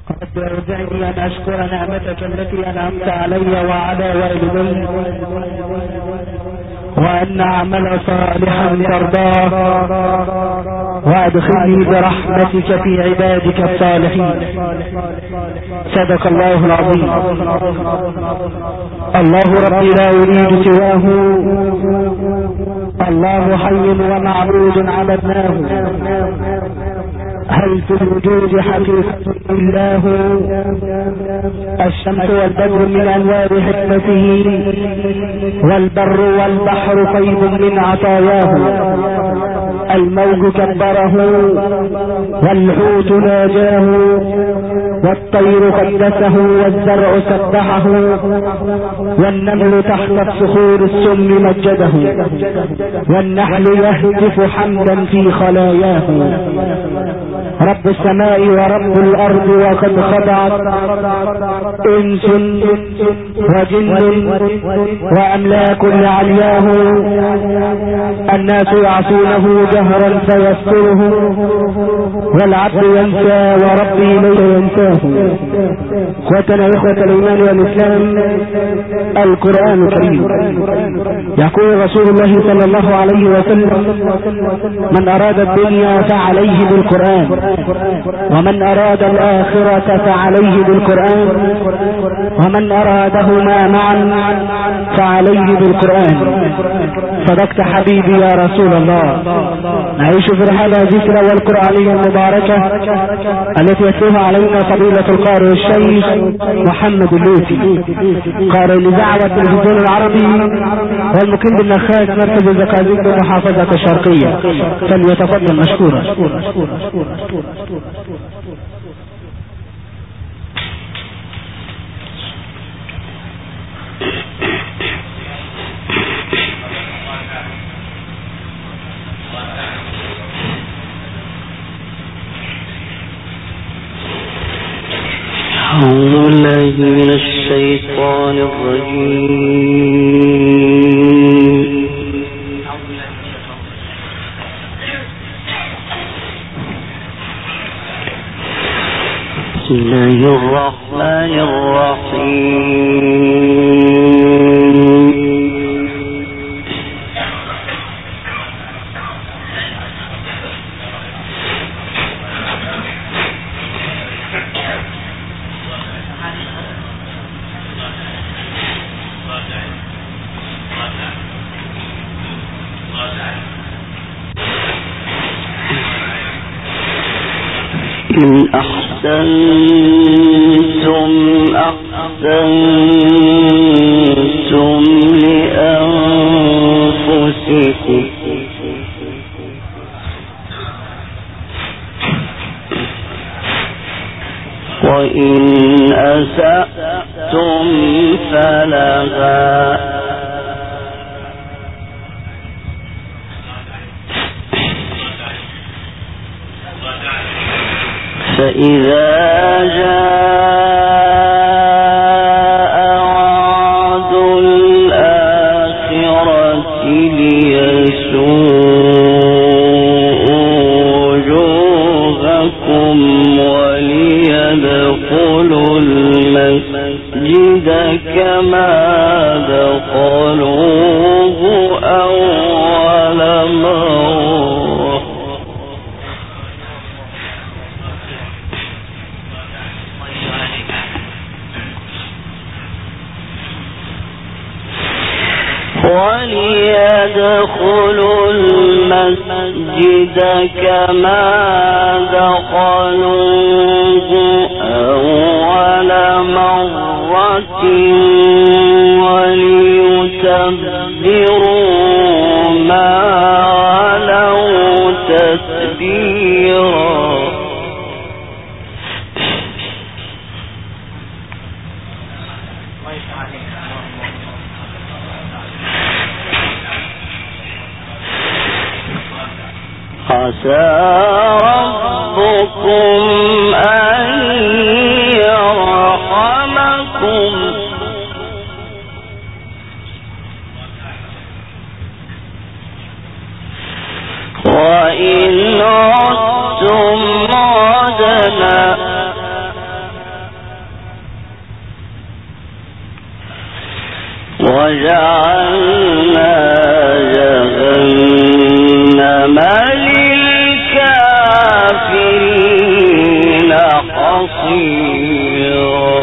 رب أوزعني أن أشكر نعمتك التي أنعمت علي وعلى والدي وأن أعمل صالحا ترضاه وأدخلني برحمتك في عبادك الصالحين. صدق الله العظيم. الله ربي لا أريد سواه، الله حي ومعبود عبدناه، هل في الوجود حقيقة الله؟ الشمس والبدر من أنوار حكمته، والبر والبحر فيض من عطاياه، الموج كبره والحوت ناجاه، والطير قدسه والزرع سبحه، والنمل تحت الصخور السم مجده، والنحل يهتف حمدا في خلاياه. رب السماء ورب الأرض وقد خضعت إنس وجن وأملاك لعلياه، الناس يعصونه جهرا فيستره، والعبد ينسى وربي ليس ينساه. اخوتنا اخوة الإيمان والإسلام، القرآن الكريم يقول رسول الله صلى الله عليه وسلم: من أراد الدنيا فعليه بالقرآن، ومن أراد الآخرة فعليه بالقرآن، ومن أرادهما معا فعليه بالقرآن. صدقت حبيبي يا رسول الله. نعيش في رحلة ذكرى والقرآنية المباركة التي يتلوها علينا فضيلة القارئ الشيخ محمد اللوثي، قارئ لدعوة التلفزيون العربي والمقيم بالنخاس مركز الزقازيق بمحافظة الشرقية، فليتفضل مشكورا. أعوذ بالله من الشيطان الرجيم. بسم الله الرحمن الرحيم. إن أحسنتم أحسنتم لأنفسكم، وإن أسأتم فلها، فإذا جاء وعد الآخرة ليسوءوا وجوهكم وليدخلوا المسجد كما دخلوه أول مرة، وليدخلوا المسجد كما دخلوه أول مرة، وليتبروا ما علوا تتبيرا. عسى ربكم أن يرحمكم، وإن عدتم عدنا وجعلنا جهنم للكافرين حصيرا.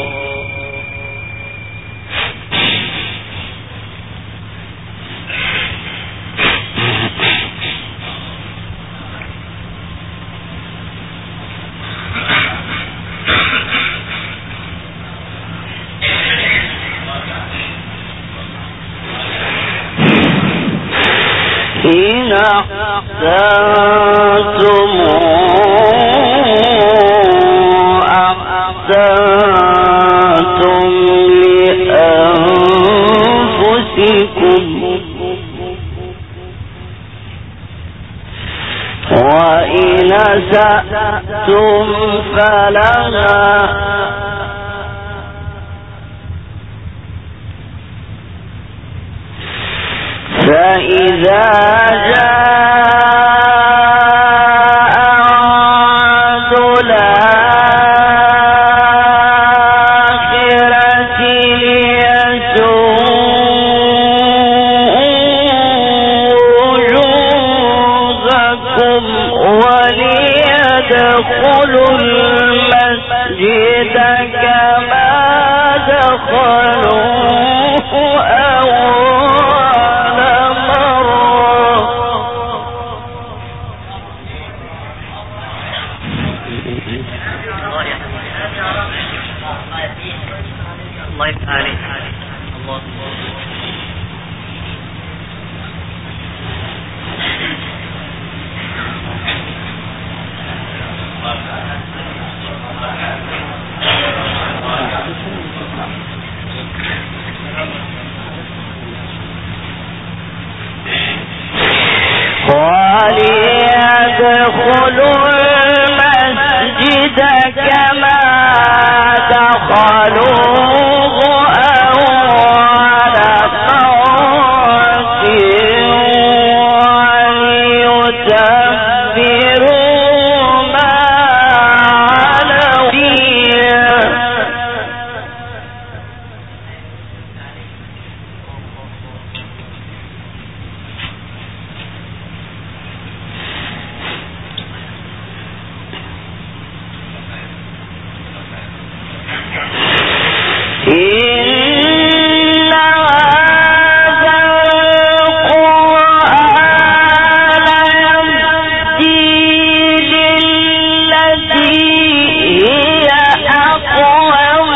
إن أحسنتم أحسنتم لأنفسكم وإن أسأتم فلها فإذا جاء وعد الآخرة ليسوءوا وجوهكم وليدخلوا المسجد كما دخلوه وليدخلوا المسجد كما دخلوه أول مرة وليتبروا ما علوا فيه. إن هذا القرآن يهدي للتي هي أقوم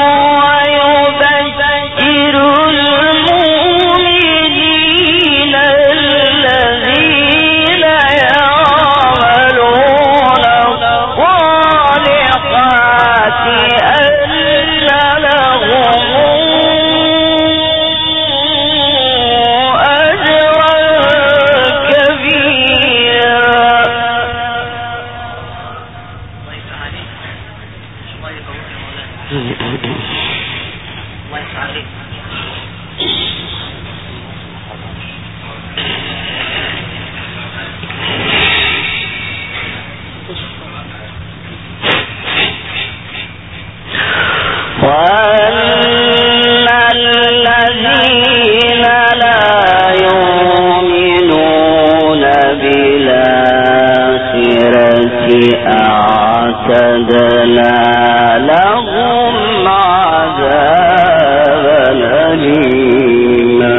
ويبشر المؤمنين الذين يعملون الصالحات وأن الذين لا يؤمنون بالآخرة أعتدنا لهم عذابا أليما.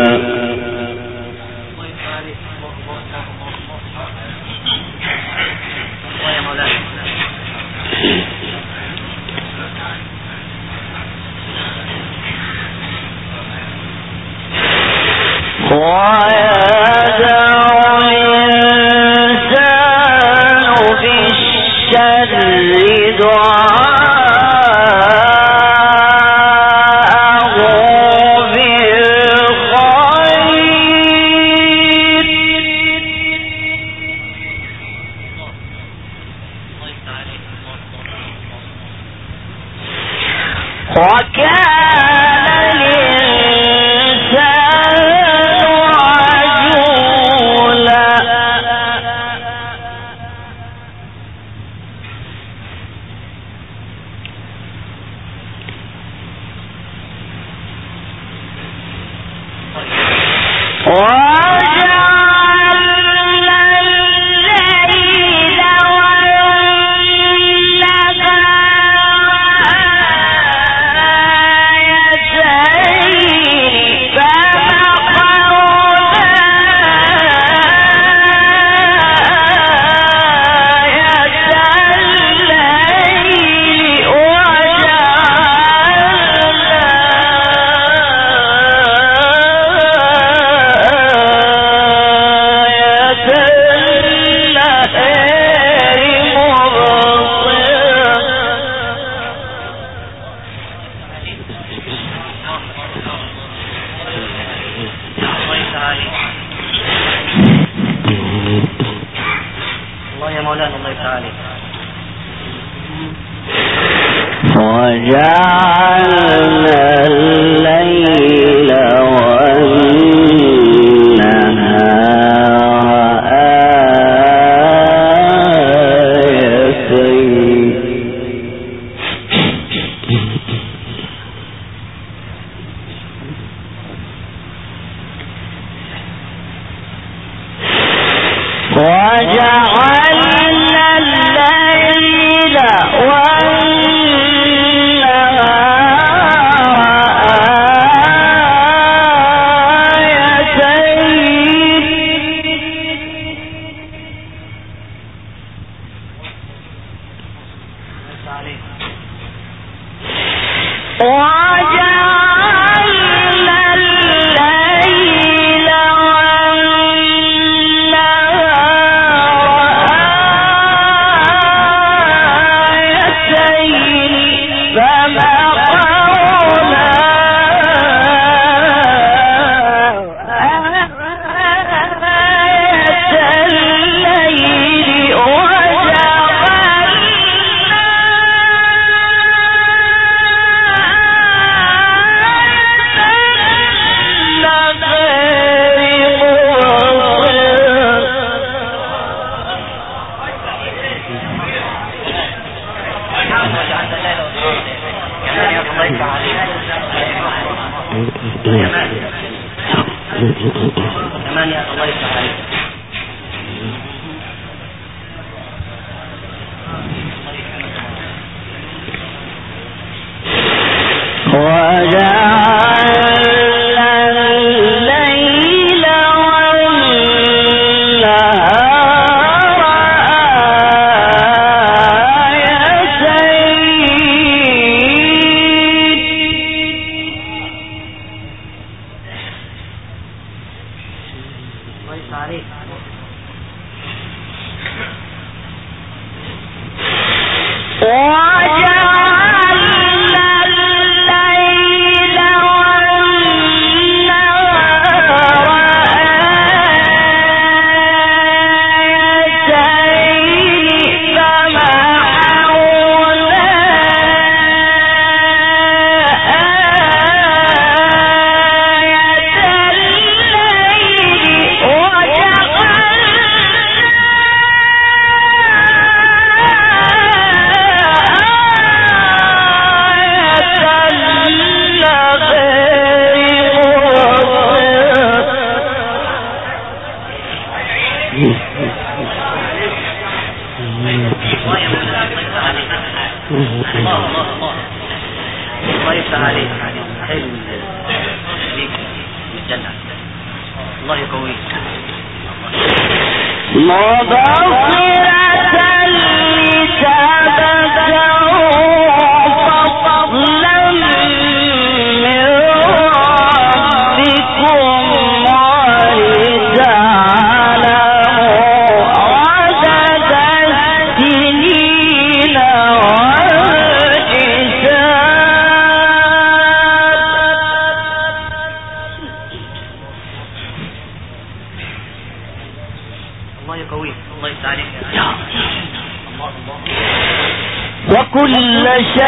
وكل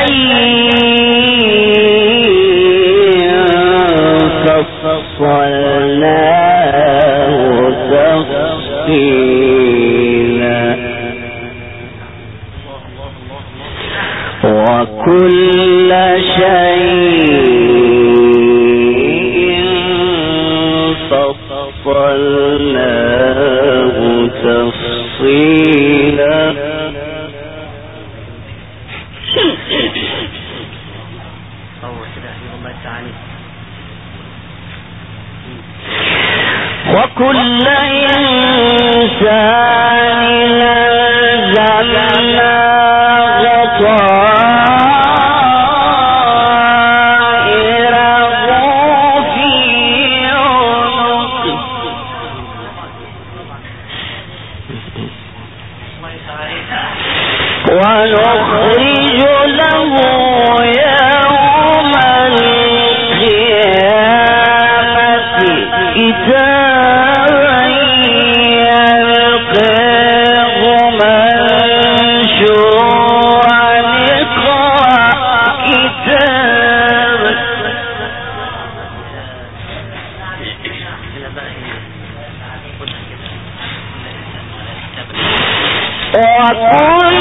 شيء فصلناه تفصيلا وكل شيء فصلناه وكل إنسان ألزمناه طائره في عنقه ونخرج له يوم القيامة كتابا يلقاه منشورا اقرأ كتابك وكل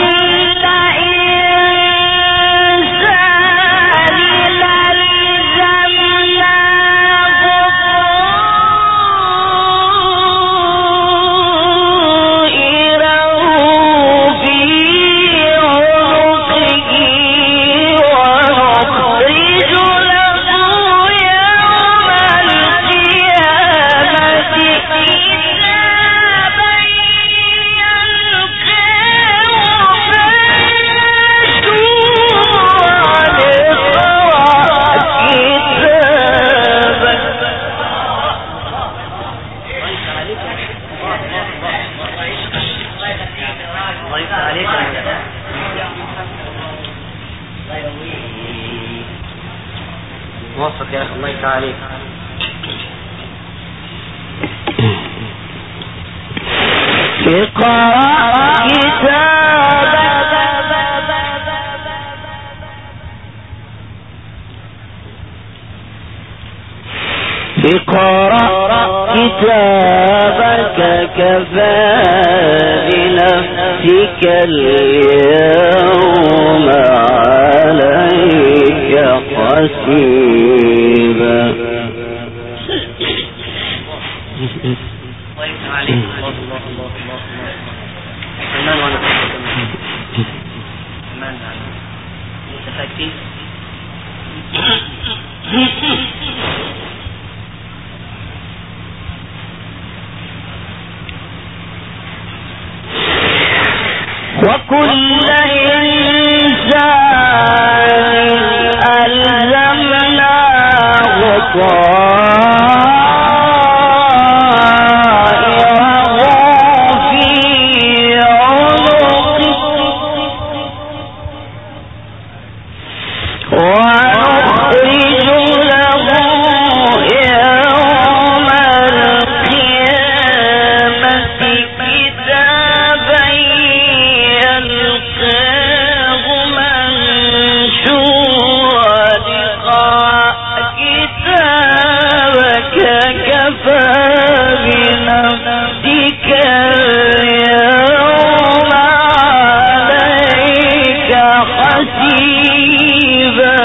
موفق يا أخي الله يفتح عليك. اقرأ كتابك كفى بنفسك اليوم عليك حسيبا. وكل إنسان ألزمناه طائره في عنقه ونخرج له يوم القيامة كتابا يلقاه منشورا اقرأ كتابك كفى بنفسك اليوم عليك حسيبا.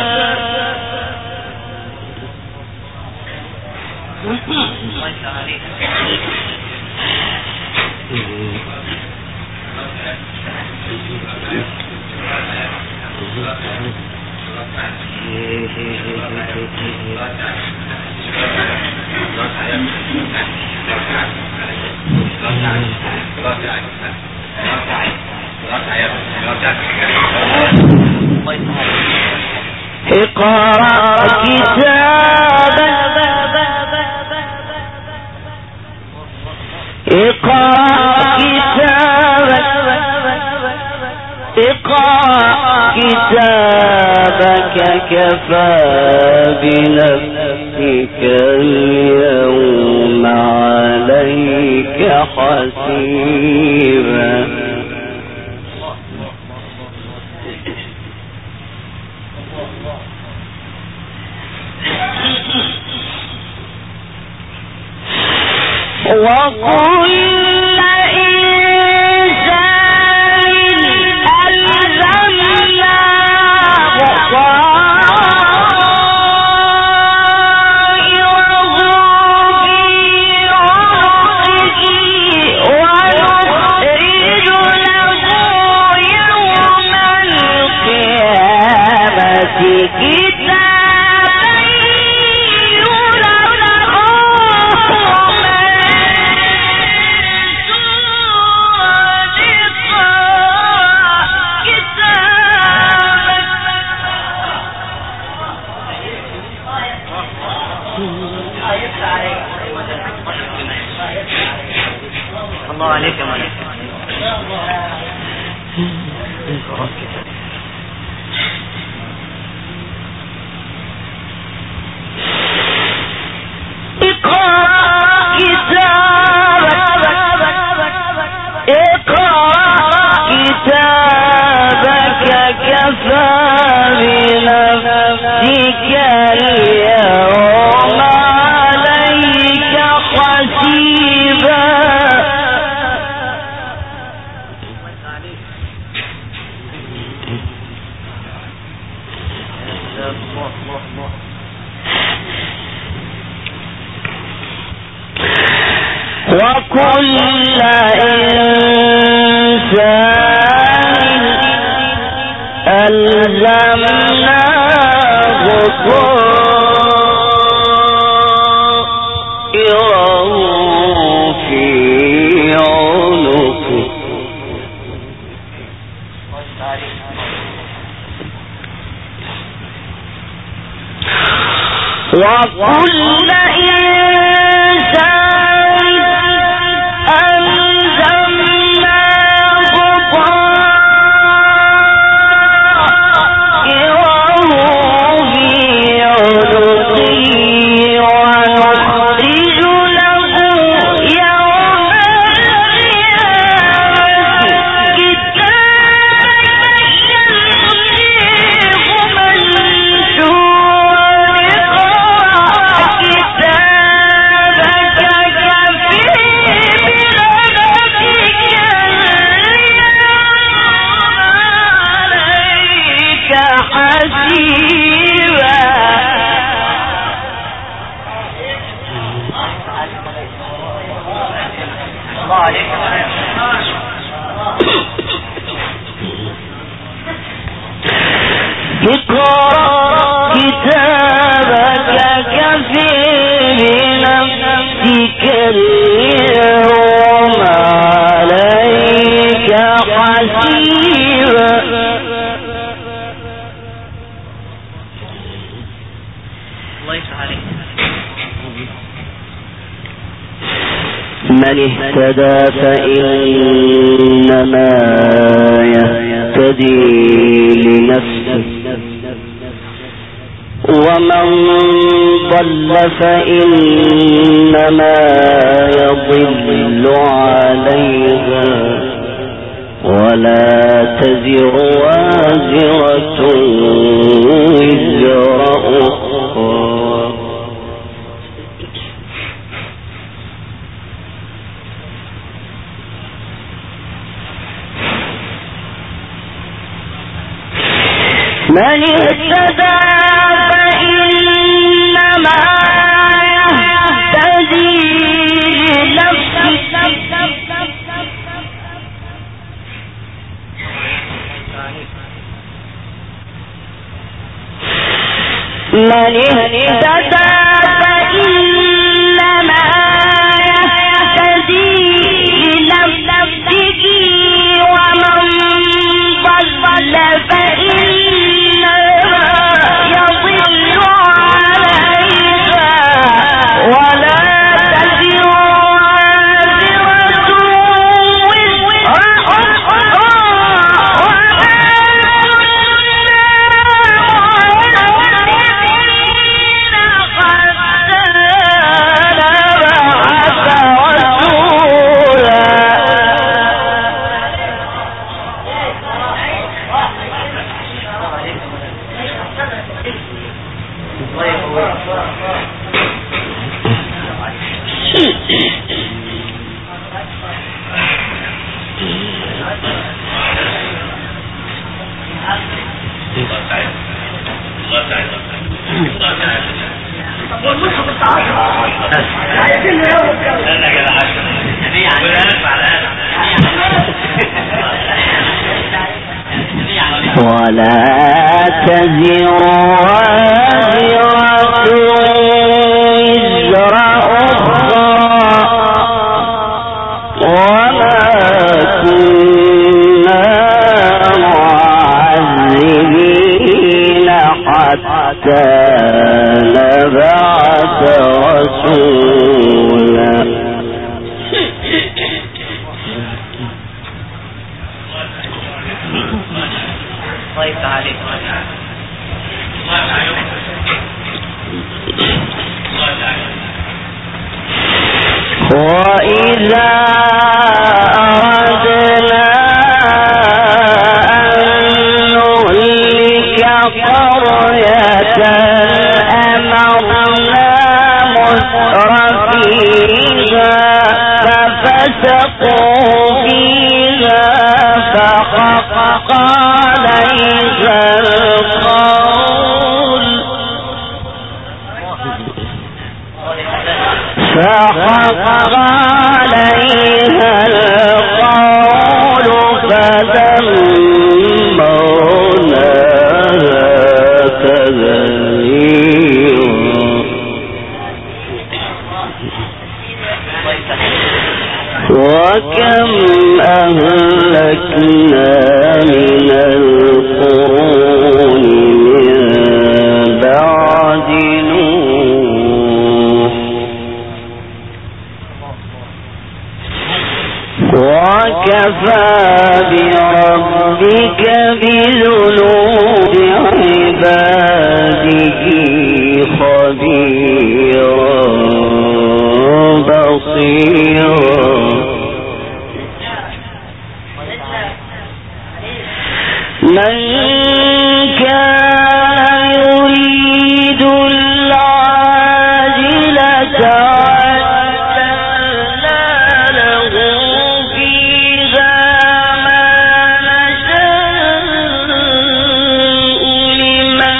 اقرأ كتابك كفى بنفسك اليوم عليك حسيبا. وكل كتابا يلقاه كفى بنفسك اليوم عليك حسيبا. وكل إنسان ألزمناه طائره في عنقه. وكل من اهتدى فإنما يهتدي لنفسه ومن ضل فإنما يضل عليها ولا تزر وازرة وزر أخرى. من اهتدى فإنما يهتدي لنفسه من اهتدى فإنما يهتدي لنفسه ومن ضل فإنما يضل عليها ولا تزر وازرة وزر أخرى ولا تزر وازرة وزر أخرى وما كنا معذبين حتى نبعث رسولا. وإذا أردنا أن نهلك قرية أمرنا مترفيها ففسقوا فيها فحق عليها القول فدمرناها تدميرا. وكم أهلكنا من القرون من بعد نوح وكفى بربك بذنوب عباده خبيرا بصيرا. من كان يريد العاجلة عجلنا له فيها ما نشاء لمن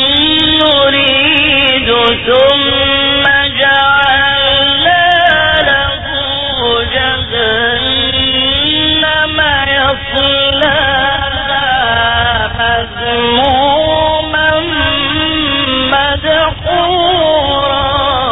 نريد ثم جعلنا له جهنم يصلاها مذموما مدحورا.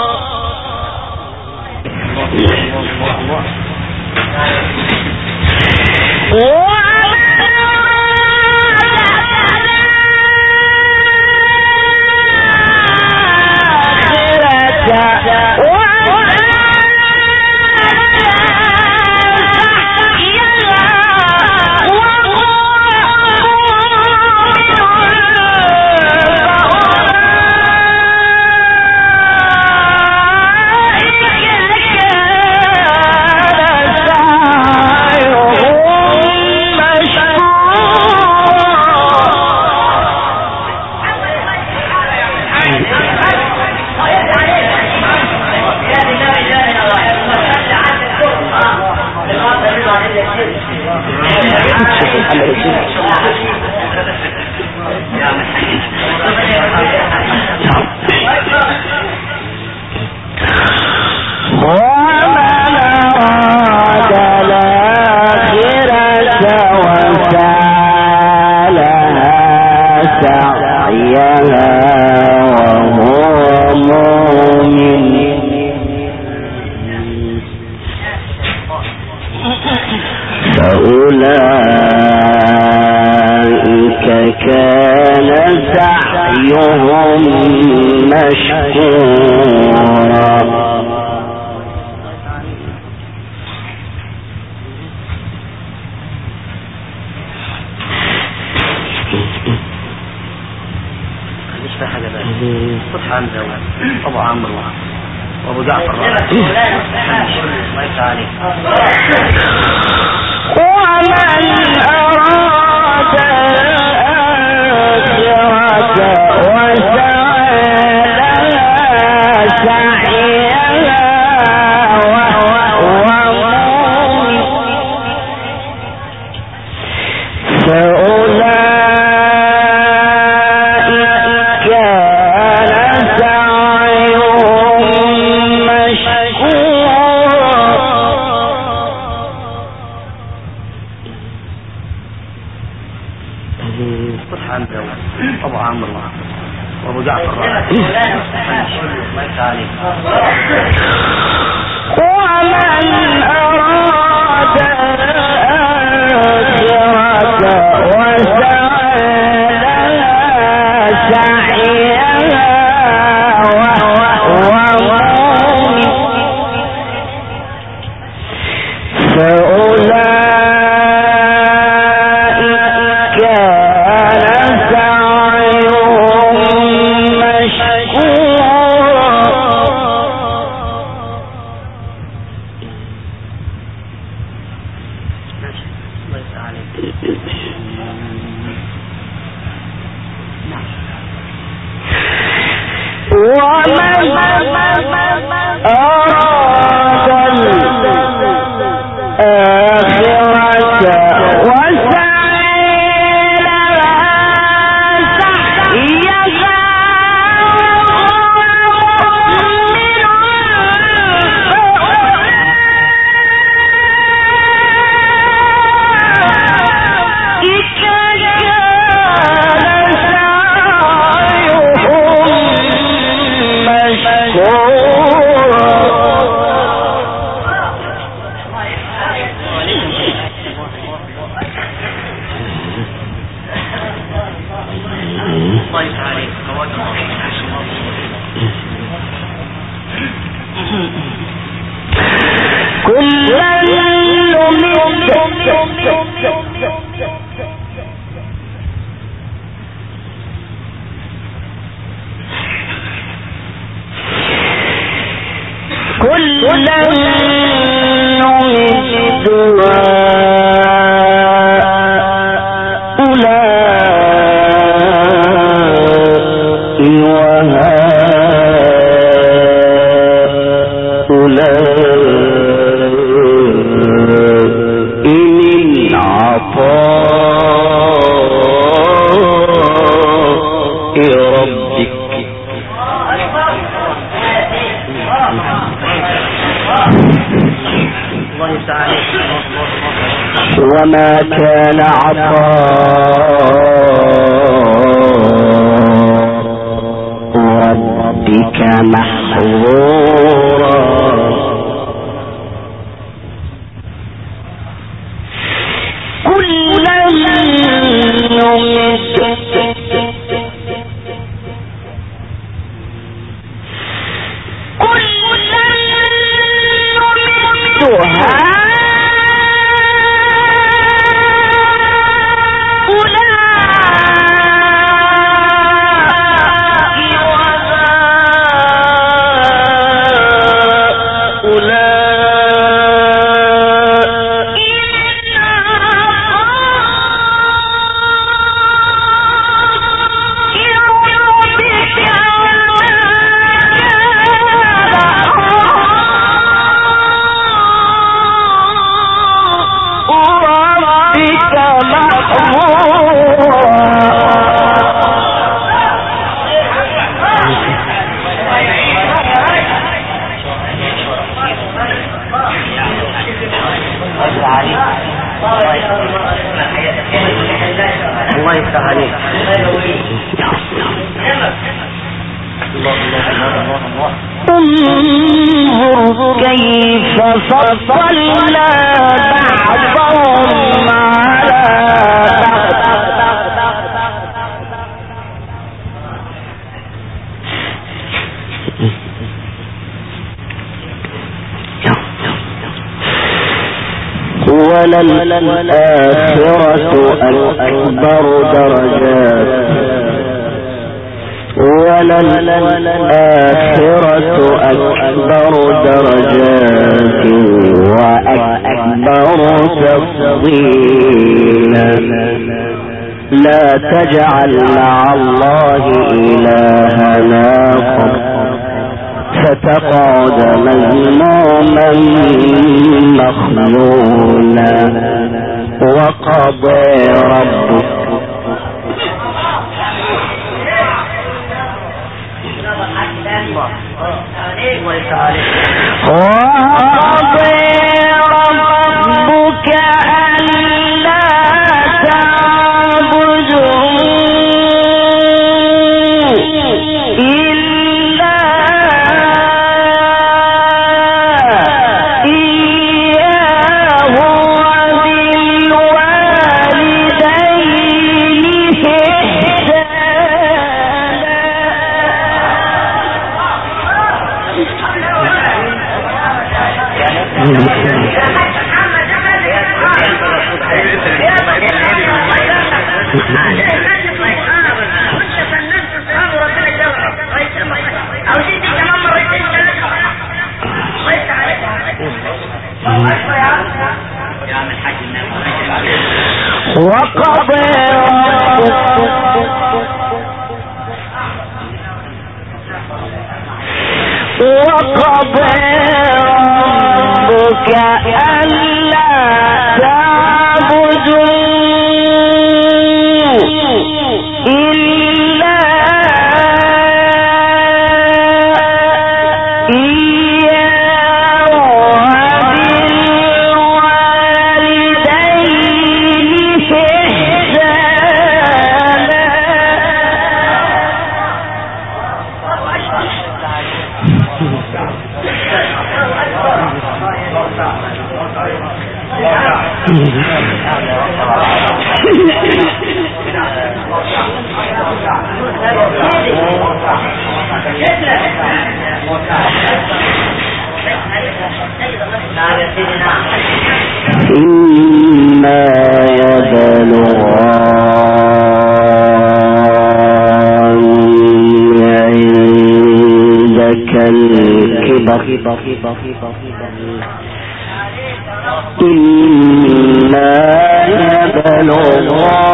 فأولئك كان سعيهم مشكورا. حمزة وأبو عمرو وأبو جعفر الله عليك. ومن أراد الآخرة وسعى لها سعيها وهو مؤمن أبو عمرو وأبو جعفر الله عليك. ومن أراد الآخرة وسعى لها سعيها وهو مؤمن فأولئك وما كان عطاء ربك محظورا كلا نمد انظر كيف فصلنا بعضهم على وللآخرة أكبر درجات وللآخرة أكبر درجات وأكبر تفضيلا لا تجعل مع الله إلهنا آخر فتقعد مذموما مخذولا وقضى ربك وقضى ربك ألا تعبدوا إلا إياه وبالوالدين وقضى ربك وقضى ربك ألا تعبدوا إلا إياه وبالوالدين إما يبلغن عندك الكبر إما يبلغن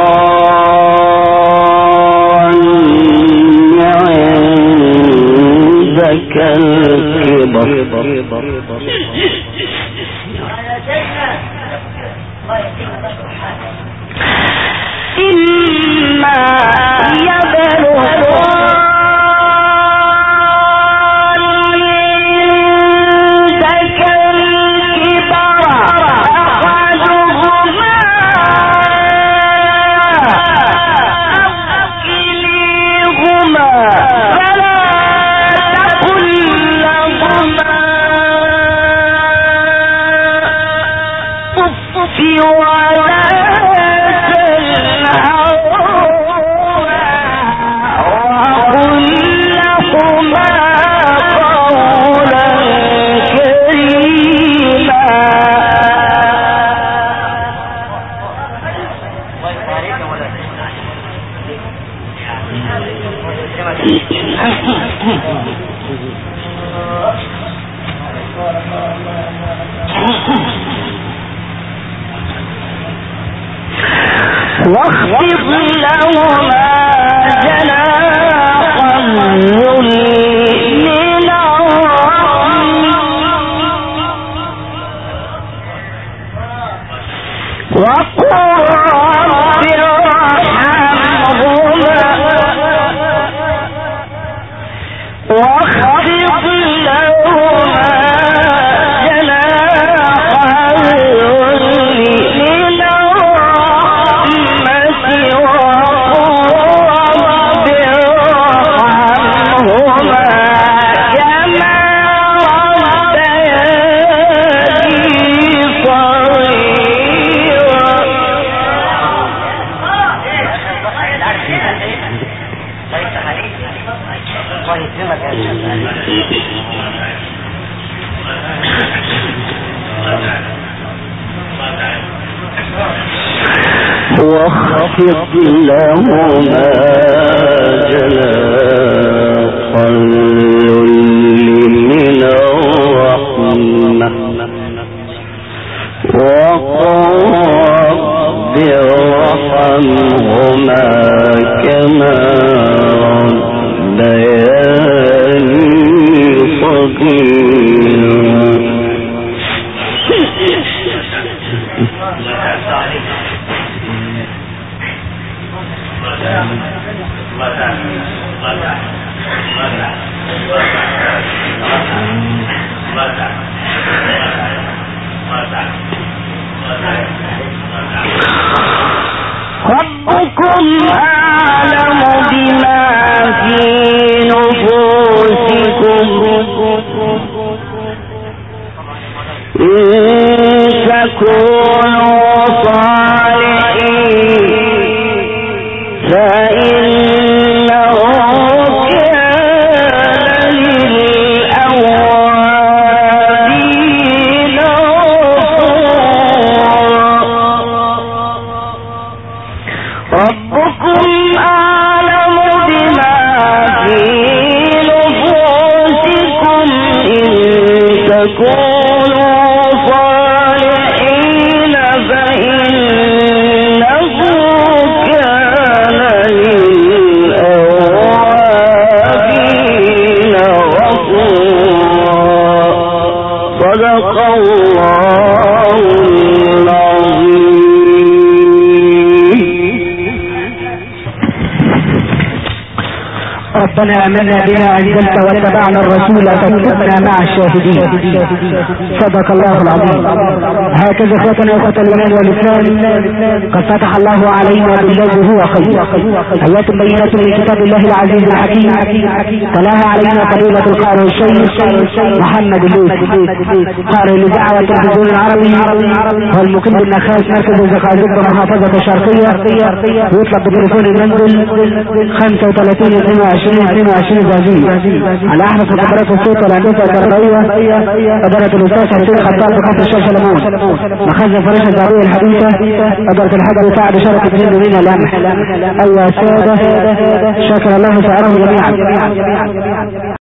عندك الكبر إما يبلغن عندك الكبر أحدهما أو كليهما فلا تقل لهما أف ولا واخفض لهما جناح الذل من الرحمة وقل رب ارحمهما واخفض لهما جناح الذل من واخفض لهما جناح الذل من الرحمة وقل رب ارحمهما كما ربياني صغيرا ربكم أعلم بما في نفوسكم إن تكونوا صالحين فإنه كان للأوابين ربكم أعلم بما في نفوسكم إن تكونوا صالحين فإنه كان للأوابين غفورا ربنا آمنا بما أنزلت واتبعنا الرسول فاكتبنا مع الشاهدين. صدق الله العظيم. هكذا اخوتنا اخوة الايمان والاسلام قد فتح الله علينا بالذي هو خير، ايات بينات من كتاب الله العزيز الحكيم تلاها علينا فضيلة القارئ الشيخ محمد اللوثي قارئ لدعوة التلفزيون العربي والمقيم بالنخاس مركز الزقازيق بمحافظة الشرقية. ويطلب بتليفون المنزل 35 22 زازية على احرف مقرات الصوت والهندسة الكهربائية. ادارة الاستاذ حسين خطاب بخط الشاشة لمون مخزن فراشة الزعبية الحديثة. ادارة الحاجة بتاع بشارة الدين من لمح. ايها السادة شكر الله سعرهم جميعا.